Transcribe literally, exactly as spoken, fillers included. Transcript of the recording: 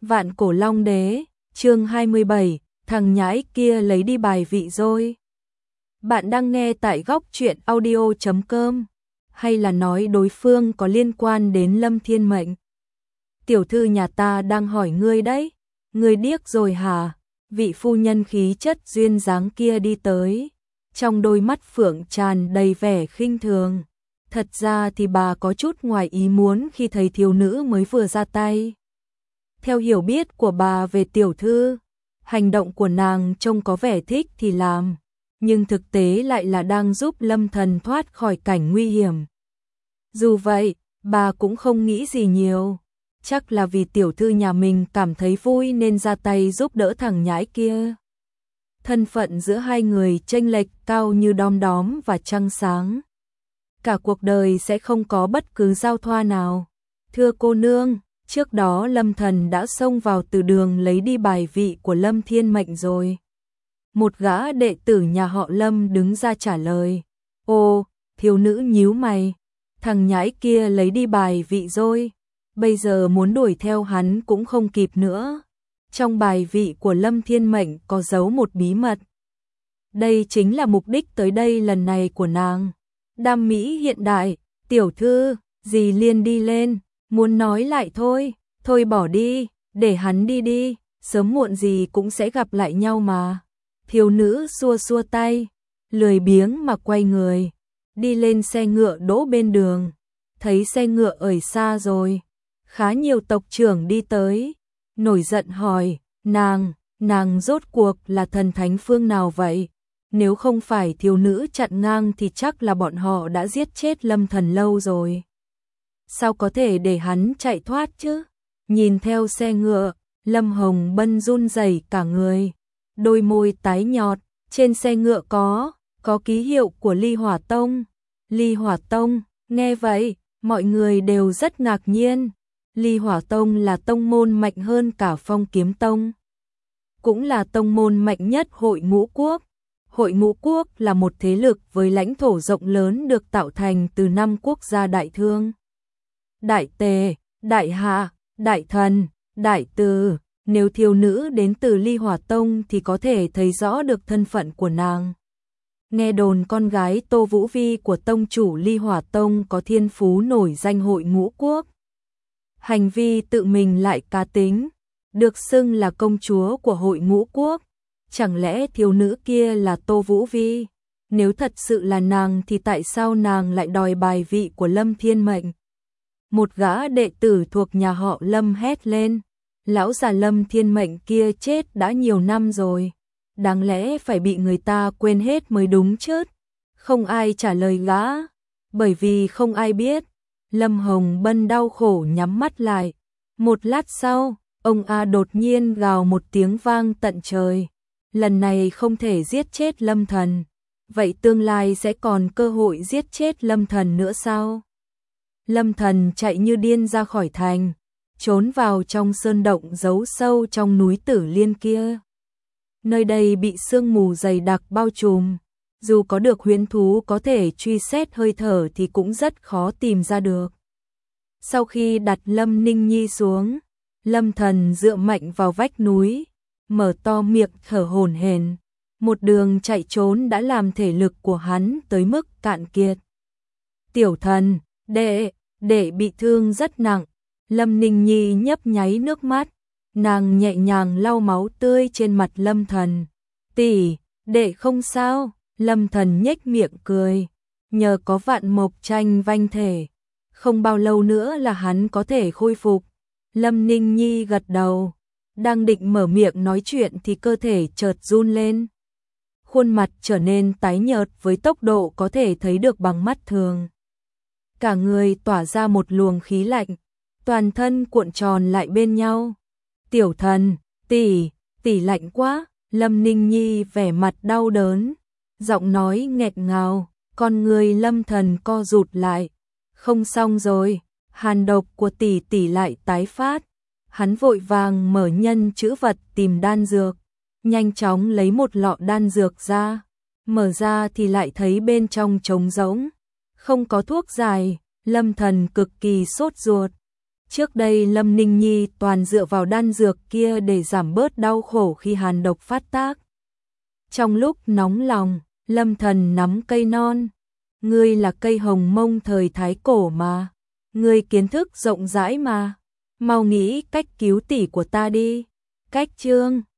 Vạn Cổ Long Đế, chương hai mươi bảy, thằng nhãi kia lấy đi bài vị rồi. Bạn đang nghe tại góc truyện audio chấm com, hay là nói đối phương có liên quan đến Lâm Thiên Mệnh? Tiểu thư nhà ta đang hỏi ngươi đấy, ngươi điếc rồi hả? Vị phu nhân khí chất duyên dáng kia đi tới, trong đôi mắt phượng tràn đầy vẻ khinh thường. Thật ra thì bà có chút ngoài ý muốn khi thấy thiếu nữ mới vừa ra tay. Theo hiểu biết của bà về tiểu thư, hành động của nàng trông có vẻ thích thì làm, nhưng thực tế lại là đang giúp Lâm Thần thoát khỏi cảnh nguy hiểm. Dù vậy, bà cũng không nghĩ gì nhiều, chắc là vì tiểu thư nhà mình cảm thấy vui nên ra tay giúp đỡ thằng nhãi kia. Thân phận giữa hai người chênh lệch cao như đom đóm và trăng sáng. Cả cuộc đời sẽ không có bất cứ giao thoa nào. Thưa cô nương, trước đó Lâm Thần đã xông vào từ đường lấy đi bài vị của Lâm Thiên Mệnh rồi. Một gã đệ tử nhà họ Lâm đứng ra trả lời. Ô, thiếu nữ nhíu mày, thằng nhãi kia lấy đi bài vị rồi, bây giờ muốn đuổi theo hắn cũng không kịp nữa. Trong bài vị của Lâm Thiên Mệnh có giấu một bí mật. Đây chính là mục đích tới đây lần này của nàng. Đam mỹ hiện đại, tiểu thư, dì Liên đi lên, muốn nói lại thôi, thôi bỏ đi, để hắn đi đi, sớm muộn gì cũng sẽ gặp lại nhau mà. Thiếu nữ xua xua tay, lười biếng mà quay người, đi lên xe ngựa đỗ bên đường, thấy xe ngựa ở xa rồi, khá nhiều tộc trưởng đi tới, nổi giận hỏi, nàng, nàng rốt cuộc là thần thánh phương nào vậy? Nếu không phải thiếu nữ chặn ngang thì chắc là bọn họ đã giết chết Lâm Thần lâu rồi. Sao có thể để hắn chạy thoát chứ? Nhìn theo xe ngựa, Lâm Hồng Bân run rẩy cả người, đôi môi tái nhợt, trên xe ngựa có, có ký hiệu của Ly Hỏa Tông. Ly Hỏa Tông, nghe vậy, mọi người đều rất ngạc nhiên. Ly Hỏa Tông là tông môn mạnh hơn cả Phong Kiếm Tông. Cũng là tông môn mạnh nhất Hội Ngũ Quốc. Hội Ngũ Quốc là một thế lực với lãnh thổ rộng lớn được tạo thành từ năm quốc gia Đại Thương, Đại Tề, Đại Hạ, Đại Thần, Đại Từ. Nếu thiếu nữ đến từ Ly Hỏa Tông thì có thể thấy rõ được thân phận của nàng. Nghe đồn con gái Tô Vũ Vi của tông chủ Ly Hỏa Tông có thiên phú nổi danh Hội Ngũ Quốc. Hành vi tự mình lại cá tính, được xưng là công chúa của Hội Ngũ Quốc. Chẳng lẽ thiếu nữ kia là Tô Vũ Vi? Nếu thật sự là nàng thì tại sao nàng lại đòi bài vị của Lâm Thiên Mệnh? Một gã đệ tử thuộc nhà họ Lâm hét lên. Lão già Lâm Thiên Mệnh kia chết đã nhiều năm rồi. Đáng lẽ phải bị người ta quên hết mới đúng chứ. Không ai trả lời gã, bởi vì không ai biết. Lâm Hồng Bân đau khổ nhắm mắt lại. Một lát sau, ông A đột nhiên gào một tiếng vang tận trời. Lần này không thể giết chết Lâm Thần, vậy tương lai sẽ còn cơ hội giết chết Lâm Thần nữa sao? Lâm Thần chạy như điên ra khỏi thành, trốn vào trong sơn động giấu sâu trong núi Tử Liên kia. Nơi đây bị sương mù dày đặc bao trùm, dù có được huyễn thú có thể truy xét hơi thở thì cũng rất khó tìm ra được. Sau khi đặt Lâm Ninh Nhi xuống, Lâm Thần dựa mạnh vào vách núi, mở to miệng thở hổn hển. Một đường chạy trốn đã làm thể lực của hắn tới mức cạn kiệt. Tiểu thần, đệ, đệ bị thương rất nặng. Lâm Ninh Nhi nhấp nháy nước mắt, nàng nhẹ nhàng lau máu tươi trên mặt Lâm Thần. Tỷ, đệ không sao. Lâm Thần nhếch miệng cười, nhờ có vạn mộc tranh vanh thể, không bao lâu nữa là hắn có thể khôi phục. Lâm Ninh Nhi gật đầu, đang định mở miệng nói chuyện thì cơ thể chợt run lên. Khuôn mặt trở nên tái nhợt với tốc độ có thể thấy được bằng mắt thường. Cả người tỏa ra một luồng khí lạnh, toàn thân cuộn tròn lại bên nhau. Tiểu thần, tỷ, tỷ lạnh quá. Lâm Ninh Nhi vẻ mặt đau đớn, giọng nói nghẹt ngào, con người Lâm Thần co rụt lại. Không xong rồi, hàn độc của tỷ tỷ lại tái phát. Hắn vội vàng mở nhân chữ vật tìm đan dược, nhanh chóng lấy một lọ đan dược ra, mở ra thì lại thấy bên trong trống rỗng, không có thuốc giải. Lâm Thần cực kỳ sốt ruột, Trước đây Lâm Ninh Nhi toàn dựa vào đan dược kia để giảm bớt đau khổ khi hàn độc phát tác. Trong lúc nóng lòng, Lâm Thần nắm cây non. Ngươi là cây hồng mông thời Thái Cổ mà. Ngươi kiến thức rộng rãi mà. Mau nghĩ cách cứu tỷ của ta đi. Cách chương